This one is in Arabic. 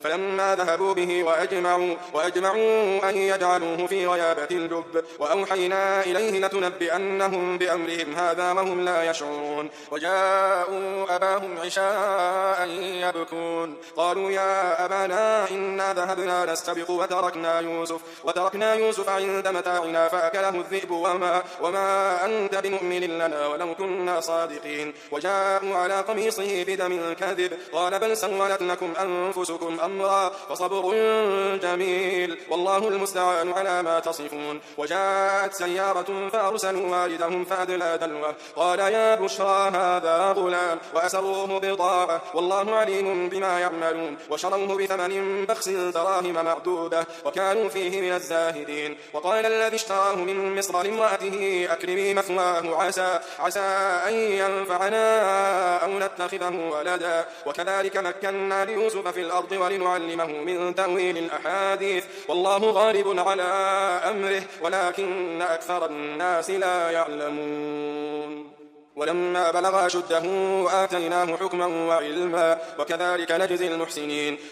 فلما ذهبوا به وأجمعوا أن يجعلوه في غيابة الجب وأوحينا إليه لتنبئنهم بأمرهم هذا وهم لا يشعرون. وجاءوا أباهم عشاء يبكون قالوا يا أبانا إنا ذهبنا نستبق وتركنا يوسف عند متاعنا فأكله الذئب وما أنت بمؤمن لنا ولو كنا صادقين. وجاءوا على قميصه بدم كذب قال بل سولت لكم أنفسكم أمرا فصبر جميل والله المستعان على ما تصفون. وجاءت سيارة فأرسلوا والدهم فأدلى دلوه قال يا بشرى هذا غلام وأسروه بضاعة والله عليم بما يعملون. وشروه بثمن بخس دراهم معدودة وكانوا فيه من الزاهدين. وقال الذي اشتراه من مصر لامرأته أكرمي مثواه عسى أن ينفعنا أو نتخذه ولدا وكذلك مكنا ليوسف في الأرض ولنعلمه من تأويل الأحاديث والله غالب على أمره ولكن أكثر الناس لا يعلمون. ولما بلغ أشده آتيناه حكما وعلما وكذلك نجزي المحسنين.